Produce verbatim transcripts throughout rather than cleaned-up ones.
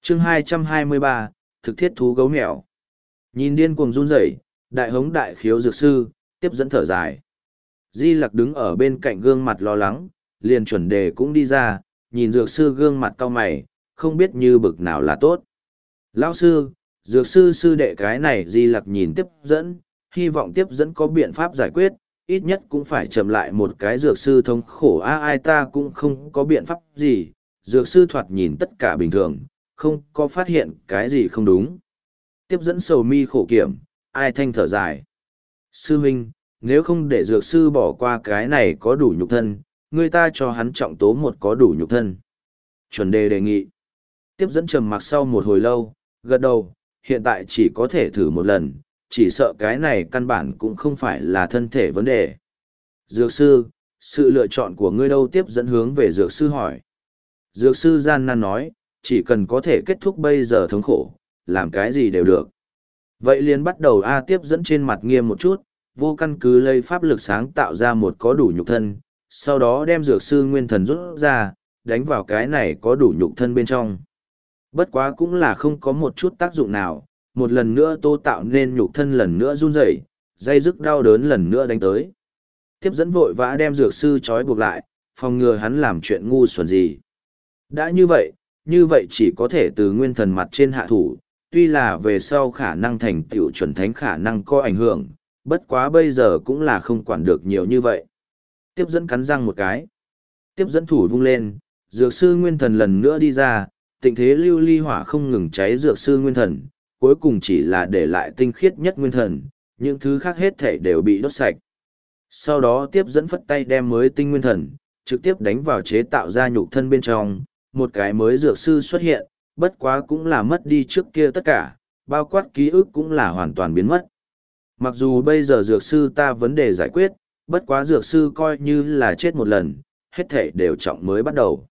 chương hai trăm hai mươi ba, thực thiết thú gấu mèo. Nhìn điên cuồng run rẩy, đại hống đại khiếu dược sư, tiếp dẫn thở dài. Di Lặc đứng ở bên cạnh gương mặt lo lắng, liền chuẩn đề cũng đi ra, nhìn dược sư gương mặt cau mày, không biết như bực nào là tốt. Lão sư, dược sư sư đệ cái này Di Lặc nhìn tiếp dẫn, hy vọng tiếp dẫn có biện pháp giải quyết, ít nhất cũng phải chậm lại một cái dược sư thống khổ a ai ta cũng không có biện pháp gì, dược sư thoạt nhìn tất cả bình thường, không có phát hiện cái gì không đúng. Tiếp dẫn sầu mi khổ kiểm, ai thanh thở dài. Sư huynh, nếu không để dược sư bỏ qua cái này có đủ nhục thân, người ta cho hắn trọng tố một có đủ nhục thân. Chuẩn đề đề nghị. Tiếp dẫn trầm mặc sau một hồi lâu, gật đầu, hiện tại chỉ có thể thử một lần, chỉ sợ cái này căn bản cũng không phải là thân thể vấn đề. Dược sư, sự lựa chọn của ngươi đâu? Tiếp dẫn hướng về dược sư hỏi. Dược sư gian nan nói, chỉ cần có thể kết thúc bây giờ thống khổ, làm cái gì đều được. Vậy liền bắt đầu A. Tiếp dẫn trên mặt nghiêm một chút, vô căn cứ lấy pháp lực sáng tạo ra một có đủ nhục thân, sau đó đem dược sư nguyên thần rút ra, đánh vào cái này có đủ nhục thân bên trong. Bất quá cũng là không có một chút tác dụng nào, một lần nữa tô tạo nên nhục thân lần nữa run rẩy, dây dứt đau đớn lần nữa đánh tới. Tiếp dẫn vội vã đem dược sư trói buộc lại, phòng ngừa hắn làm chuyện ngu xuẩn gì. Đã như vậy, như vậy chỉ có thể từ nguyên thần mặt trên hạ thủ, tuy là về sau khả năng thành tựu chuẩn thánh khả năng có ảnh hưởng, bất quá bây giờ cũng là không quản được nhiều như vậy. Tiếp dẫn cắn răng một cái. Tiếp dẫn thủ vung lên, dược sư nguyên thần lần nữa đi ra, tịnh thế lưu ly hỏa không ngừng cháy dược sư nguyên thần, cuối cùng chỉ là để lại tinh khiết nhất nguyên thần, những thứ khác hết thể đều bị đốt sạch. Sau đó tiếp dẫn phất tay đem mới tinh nguyên thần, trực tiếp đánh vào chế tạo ra nhục thân bên trong, một cái mới dược sư xuất hiện, bất quá cũng là mất đi trước kia tất cả, bao quát ký ức cũng là hoàn toàn biến mất. Mặc dù bây giờ dược sư ta vấn đề giải quyết, bất quá dược sư coi như là chết một lần, hết thể đều trọng mới bắt đầu.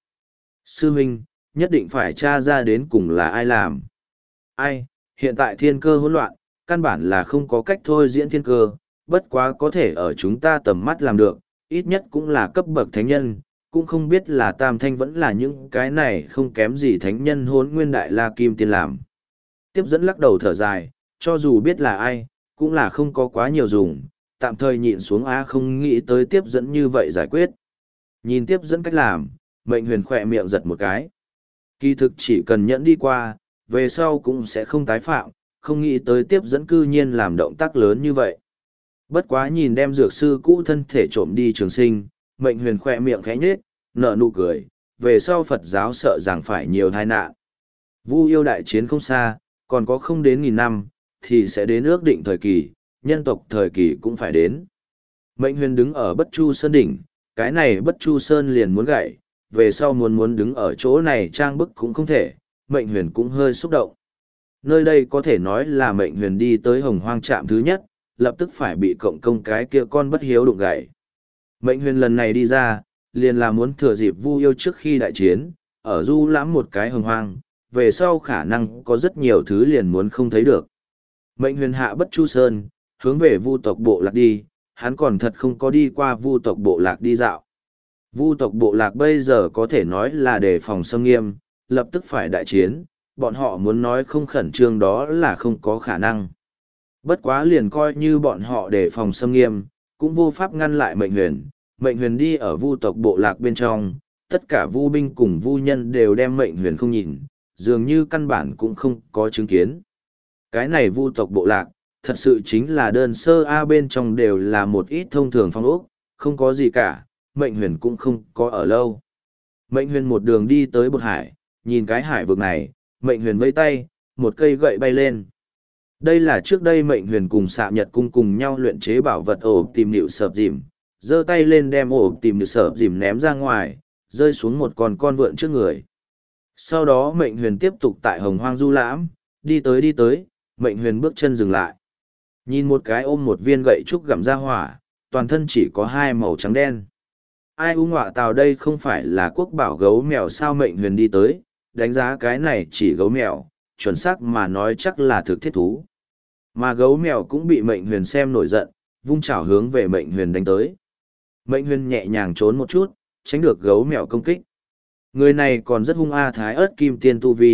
Sư huynh, nhất định phải tra ra đến cùng là ai làm. Ai, hiện tại thiên cơ hỗn loạn, căn bản là không có cách thôi diễn thiên cơ, bất quá có thể ở chúng ta tầm mắt làm được, ít nhất cũng là cấp bậc thánh nhân, cũng không biết là tam thanh vẫn là những cái này không kém gì thánh nhân hốn nguyên đại la kim tiên làm. Tiếp dẫn lắc đầu thở dài, cho dù biết là ai, cũng là không có quá nhiều dùng, tạm thời nhịn xuống á không nghĩ tới tiếp dẫn như vậy giải quyết. Nhìn tiếp dẫn cách làm, mệnh huyền khỏe miệng giật một cái. Kỳ thực chỉ cần nhẫn đi qua, về sau cũng sẽ không tái phạm, không nghĩ tới tiếp dẫn cư nhiên làm động tác lớn như vậy. Bất quá nhìn đem dược sư cũ thân thể trộm đi trường sinh, mệnh huyền khỏe miệng khẽ nhếch, nở nụ cười, về sau Phật giáo sợ rằng phải nhiều tai nạn. Vu yêu đại chiến không xa, còn có không đến nghìn năm, thì sẽ đến ước định thời kỳ, nhân tộc thời kỳ cũng phải đến. Mệnh huyền đứng ở Bất Chu Sơn đỉnh, cái này Bất Chu Sơn liền muốn gãy, về sau muốn muốn đứng ở chỗ này trang bức cũng không thể, mệnh huyền cũng hơi xúc động. Nơi đây có thể nói là mệnh huyền đi tới hồng hoang trạm thứ nhất, lập tức phải bị cộng công cái kia con bất hiếu đụng gãy. Mệnh huyền lần này đi ra, liền là muốn thừa dịp Vu yêu trước khi đại chiến, ở du lãm một cái hồng hoang, về sau khả năng có rất nhiều thứ liền muốn không thấy được. Mệnh huyền hạ Bất Chu Sơn, hướng về Vu tộc bộ lạc đi, hắn còn thật không có đi qua Vu tộc bộ lạc đi dạo. Vu tộc bộ lạc bây giờ có thể nói là đề phòng xâm nghiêm, lập tức phải đại chiến, bọn họ muốn nói không khẩn trương đó là không có khả năng. Bất quá liền coi như bọn họ đề phòng xâm nghiêm, cũng vô pháp ngăn lại mệnh huyền. Mệnh huyền đi ở Vu tộc bộ lạc bên trong, tất cả Vu binh cùng Vu nhân đều đem mệnh huyền không nhìn, dường như căn bản cũng không có chứng kiến. Cái này Vu tộc bộ lạc, thật sự chính là đơn sơ A bên trong đều là một ít thông thường phong ốc, không có gì cả, mệnh huyền cũng không có ở lâu. Mệnh huyền một đường đi tới bột hải, nhìn cái hải vực này, mệnh huyền vây tay, một cây gậy bay lên. Đây là trước đây mệnh huyền cùng xạ nhật cung cùng nhau luyện chế bảo vật ổ tìm nịu sợp dìm, giơ tay lên đem ổ tìm nịu sợp dìm ném ra ngoài, rơi xuống một con con vượn trước người. Sau đó mệnh huyền tiếp tục tại hồng hoang du lãm, đi tới đi tới, mệnh huyền bước chân dừng lại. Nhìn một cái ôm một viên gậy trúc gặm ra hỏa, toàn thân chỉ có hai màu trắng đen. Ai u ngọa tào đây không phải là quốc bảo gấu mèo sao? Mệnh huyền đi tới, đánh giá cái này chỉ gấu mèo, chuẩn xác mà nói chắc là thực thiết thú. Mà gấu mèo cũng bị mệnh huyền xem nổi giận, vung chảo hướng về mệnh huyền đánh tới. Mệnh huyền nhẹ nhàng trốn một chút, tránh được gấu mèo công kích. Người này còn rất hung a thái ớt kim tiên tu vi,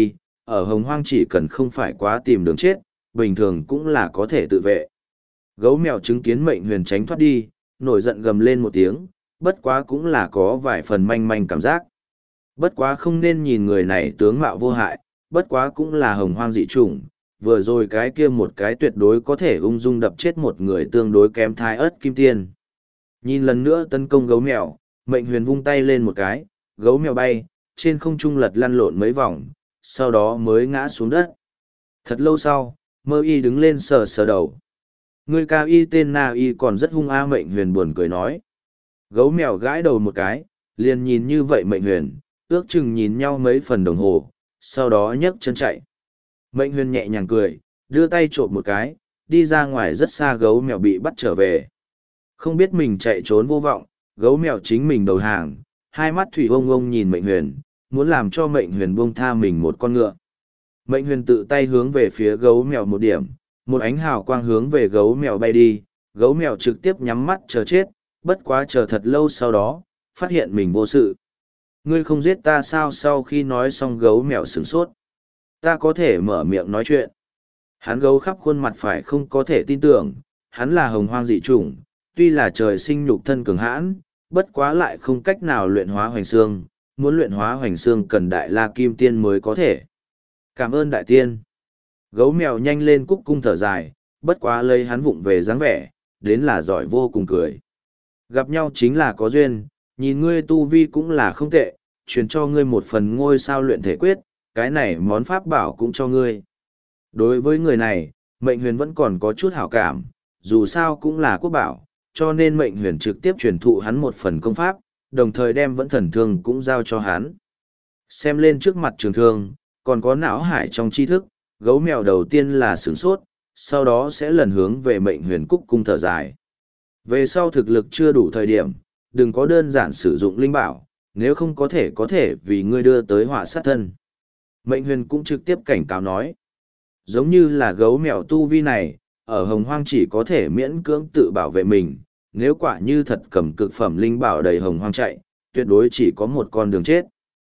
ở hồng hoang chỉ cần không phải quá tìm đường chết, bình thường cũng là có thể tự vệ. Gấu mèo chứng kiến mệnh huyền tránh thoát đi, nổi giận gầm lên một tiếng, bất quá cũng là có vài phần manh manh cảm giác. Bất quá không nên nhìn người này tướng mạo vô hại, bất quá cũng là hồng hoang dị chủng, vừa rồi cái kia một cái tuyệt đối có thể ung dung đập chết một người tương đối kém thái ớt kim tiên. Nhìn lần nữa tấn công gấu mèo, mệnh huyền vung tay lên một cái, gấu mèo bay, trên không trung lật lăn lộn mấy vòng, sau đó mới ngã xuống đất. Thật lâu sau, mơ y đứng lên sờ sờ đầu. Người cao y tên na y còn rất hung a, mệnh huyền buồn cười nói. Gấu mèo gãi đầu một cái, liền nhìn như vậy mệnh huyền, ước chừng nhìn nhau mấy phần đồng hồ, sau đó nhấc chân chạy. Mệnh huyền nhẹ nhàng cười, đưa tay trộm một cái, đi ra ngoài rất xa, gấu mèo bị bắt trở về. Không biết mình chạy trốn vô vọng, gấu mèo chính mình đầu hàng, hai mắt thủy ông ông nhìn mệnh huyền, muốn làm cho mệnh huyền buông tha mình một con ngựa. Mệnh huyền tự tay hướng về phía gấu mèo một điểm, một ánh hào quang hướng về gấu mèo bay đi, gấu mèo trực tiếp nhắm mắt chờ chết, bất quá chờ thật lâu sau đó, phát hiện mình vô sự. Ngươi không giết ta sao? Sau khi nói xong gấu mèo sửng sốt. Ta có thể mở miệng nói chuyện. Hắn gấu khắp khuôn mặt phải không có thể tin tưởng, hắn là hồng hoang dị chủng, tuy là trời sinh nhục thân cường hãn, bất quá lại không cách nào luyện hóa hoành xương, muốn luyện hóa hoành xương cần đại la kim tiên mới có thể. Cảm ơn đại tiên. Gấu mèo nhanh lên cúc cung thở dài, bất quá lấy hắn vụng về dáng vẻ, đến là giỏi vô cùng cười. Gặp nhau chính là có duyên, nhìn ngươi tu vi cũng là không tệ, truyền cho ngươi một phần ngôi sao luyện thể quyết, cái này món pháp bảo cũng cho ngươi. Đối với người này, mệnh huyền vẫn còn có chút hảo cảm, dù sao cũng là quốc bảo, cho nên mệnh huyền trực tiếp truyền thụ hắn một phần công pháp, đồng thời đem vẫn thần thương cũng giao cho hắn. Xem lên trước mặt trường thương, còn có não hải trong tri thức, gấu mèo đầu tiên là sửng sốt, sau đó sẽ lần hướng về mệnh huyền cúc cung thở dài. Về sau thực lực chưa đủ thời điểm, đừng có đơn giản sử dụng linh bảo, nếu không có thể có thể vì ngươi đưa tới họa sát thân. Mệnh huyền cũng trực tiếp cảnh cáo nói. Giống như là gấu mèo tu vi này, ở hồng hoang chỉ có thể miễn cưỡng tự bảo vệ mình, nếu quả như thật cầm cực phẩm linh bảo đầy hồng hoang chạy, tuyệt đối chỉ có một con đường chết.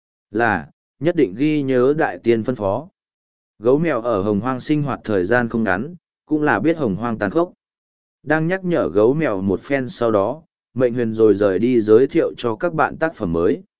Là, nhất định ghi nhớ đại tiên phân phó. Gấu mèo ở hồng hoang sinh hoạt thời gian không ngắn, cũng là biết hồng hoang tàn khốc. Đang nhắc nhở gấu mèo một phen sau đó, mệnh huyền rồi rời đi giới thiệu cho các bạn tác phẩm mới.